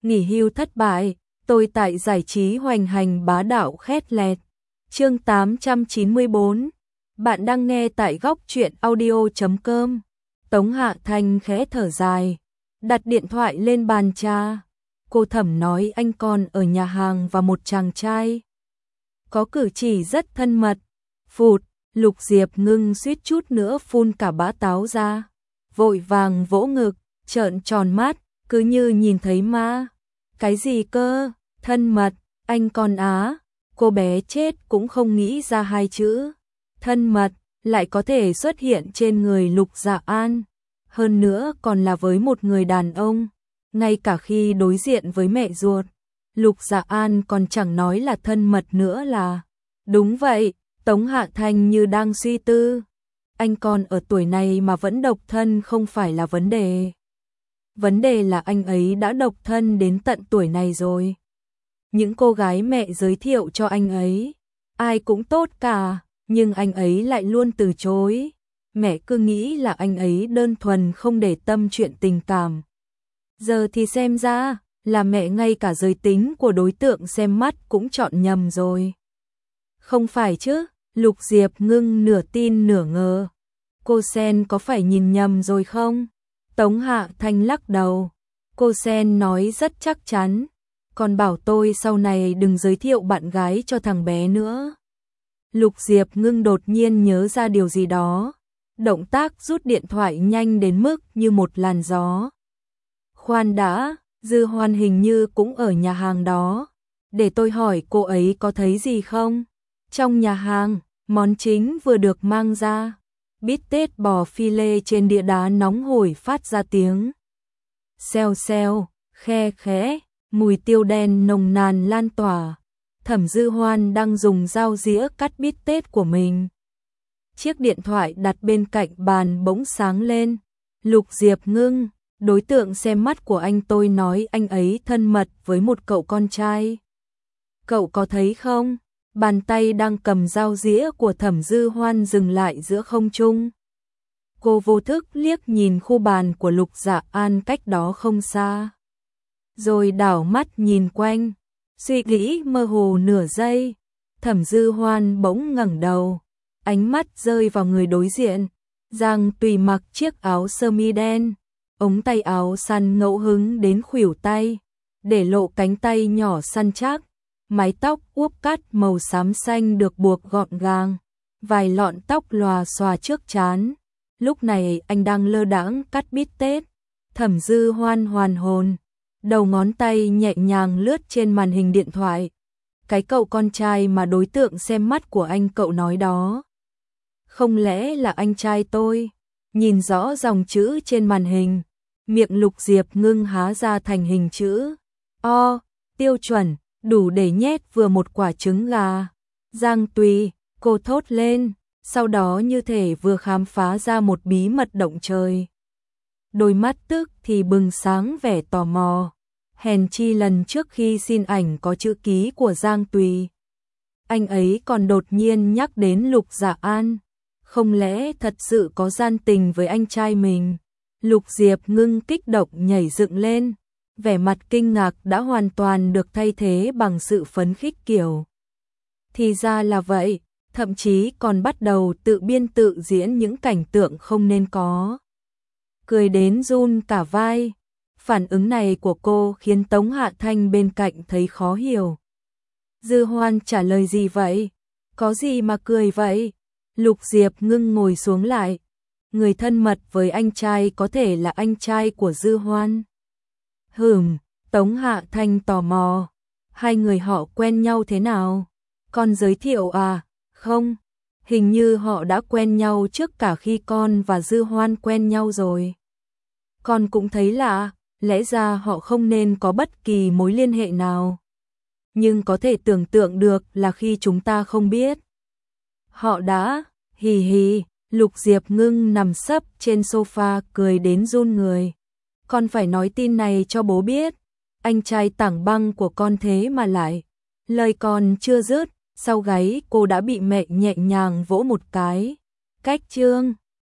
nghỉ hưu thất bại, tôi tại giải trí hoành hành bá đạo khét lẹt. Chương 894. Bạn đang nghe tại góc truyện audio.com. Tống Hạ Thanh khẽ thở dài, đặt điện thoại lên bàn trà. Cô Thẩm nói anh còn ở nhà hàng và một chàng trai có cử chỉ rất thân mật. Phụt, Lục Diệp Ngưng suýt chút nữa phun cả bã táo ra, vội vàng vỗ ngực, trợn tròn mắt, cứ như nhìn thấy ma. Cái gì cơ, thân mật, anh con á. Cô bé chết cũng không nghĩ ra hai chữ thân mật lại có thể xuất hiện trên người Lục Dạ An, hơn nữa còn là với một người đàn ông. Ngay cả khi đối diện với mẹ ruột, Lục Dạ An còn chẳng nói là thân mật nữa là. Đúng vậy, Tống Hạ Thanh như đang suy tư. Anh còn ở tuổi này mà vẫn độc thân không phải là vấn đề. Vấn đề là anh ấy đã độc thân đến tận tuổi này rồi. Những cô gái mẹ giới thiệu cho anh ấy, ai cũng tốt cả, nhưng anh ấy lại luôn từ chối. Mẹ cứ nghĩ là anh ấy đơn thuần không để tâm chuyện tình cảm. Giờ thì xem ra là mẹ ngay cả giới tính của đối tượng xem mắt cũng chọn nhầm rồi. Không phải chứ, Lục Diệp Ngưng nửa tin nửa ngờ. Cô Sen có phải nhìn nhầm rồi không? Tống Hạ Thanh lắc đầu. Cô Sen nói rất chắc chắn, còn bảo tôi sau này đừng giới thiệu bạn gái cho thằng bé nữa. Lục Diệp Ngưng đột nhiên nhớ ra điều gì đó, động tác rút điện thoại nhanh đến mức như một làn gió. Khoan đã, Dư Hoan hình như cũng ở nhà hàng đó, để tôi hỏi cô ấy có thấy gì không? Trong nhà hàng, món chính vừa được mang ra, bít tết bò phi lê trên đĩa đá nóng hổi phát ra tiếng xèo xèo, khe khẽ, mùi tiêu đen nồng nàn lan tỏa. Thẩm Dư Hoan đang dùng dao dĩa cắt bít tết của mình. Chiếc điện thoại đặt bên cạnh bàn bỗng sáng lên. Lục Diệp Ngưng, đối tượng xem mắt của anh tôi nói anh ấy thân mật với một cậu con trai. Cậu có thấy không? Bàn tay đang cầm dao dĩa của Thẩm Dư Hoan dừng lại giữa không trung. Cô vô thức liếc nhìn khu bàn của Lục Dạ An cách đó không xa, rồi đảo mắt nhìn quanh, suy nghĩ mơ hồ nửa giây. Thẩm Dư Hoan bỗng ngẩng đầu, ánh mắt rơi vào người đối diện. Giang Tùy mặc chiếc áo sơ mi đen, ống tay áo săn ngẫu hứng đến khuỷu tay, để lộ cánh tay nhỏ săn chắc. Mái tóc uốn cắt màu xám xanh được buộc gọn gàng, vài lọn tóc lòa xòa trước trán. Lúc này anh đang lơ đãng cắt bít tết. Thẩm Dư Hoan hoàn hồn, đầu ngón tay nhẹ nhàng lướt trên màn hình điện thoại. Cái cậu con trai mà đối tượng xem mắt của anh cậu nói đó, không lẽ là anh trai tôi? Nhìn rõ dòng chữ trên màn hình, miệng Lục Diệp Ngưng há ra thành hình chữ O, tiêu chuẩn, đủ để nhét vừa một quả trứng gà. Giang Tùy, cô thốt lên, sau đó như thể vừa khám phá ra một bí mật động trời. Đôi mắt tức thì bừng sáng vẻ tò mò. Hèn chi lần trước khi xin ảnh có chữ ký của Giang Tùy, anh ấy còn đột nhiên nhắc đến Lục Dạ An. Không lẽ thật sự có gian tình với anh trai mình? Lục Diệp Ngưng kích động nhảy dựng lên, vẻ mặt kinh ngạc đã hoàn toàn được thay thế bằng sự phấn khích kiểu. Thì ra là vậy, thậm chí còn bắt đầu tự biên tự diễn những cảnh tượng không nên có. Cười đến run cả vai. Phản ứng này của cô khiến Tống Hạ Thanh bên cạnh thấy khó hiểu. Dư Hoan trả lời gì vậy? Có gì mà cười vậy? Lục Diệp Ngưng ngồi xuống lại. Người thân mật với anh trai có thể là anh trai của Dư Hoan. Tống Hạ Thanh tò mò. Hai người họ quen nhau thế nào? Con giới thiệu à? Không, hình như họ đã quen nhau trước cả khi con và Dư Hoan quen nhau rồi. Con cũng thấy lạ, lẽ ra họ không nên có bất kỳ mối liên hệ nào. Nhưng có thể tưởng tượng được là khi chúng ta không biết. Họ đã, hì hì, Lục Diệp Ngưng nằm sấp trên sofa cười đến run người. Con phải nói tin này cho bố biết. Anh trai tảng băng của con thế mà lại. Lời còn chưa dứt, sau gáy cô đã bị mẹ nhẹ nhàng vỗ một cái. Cách chương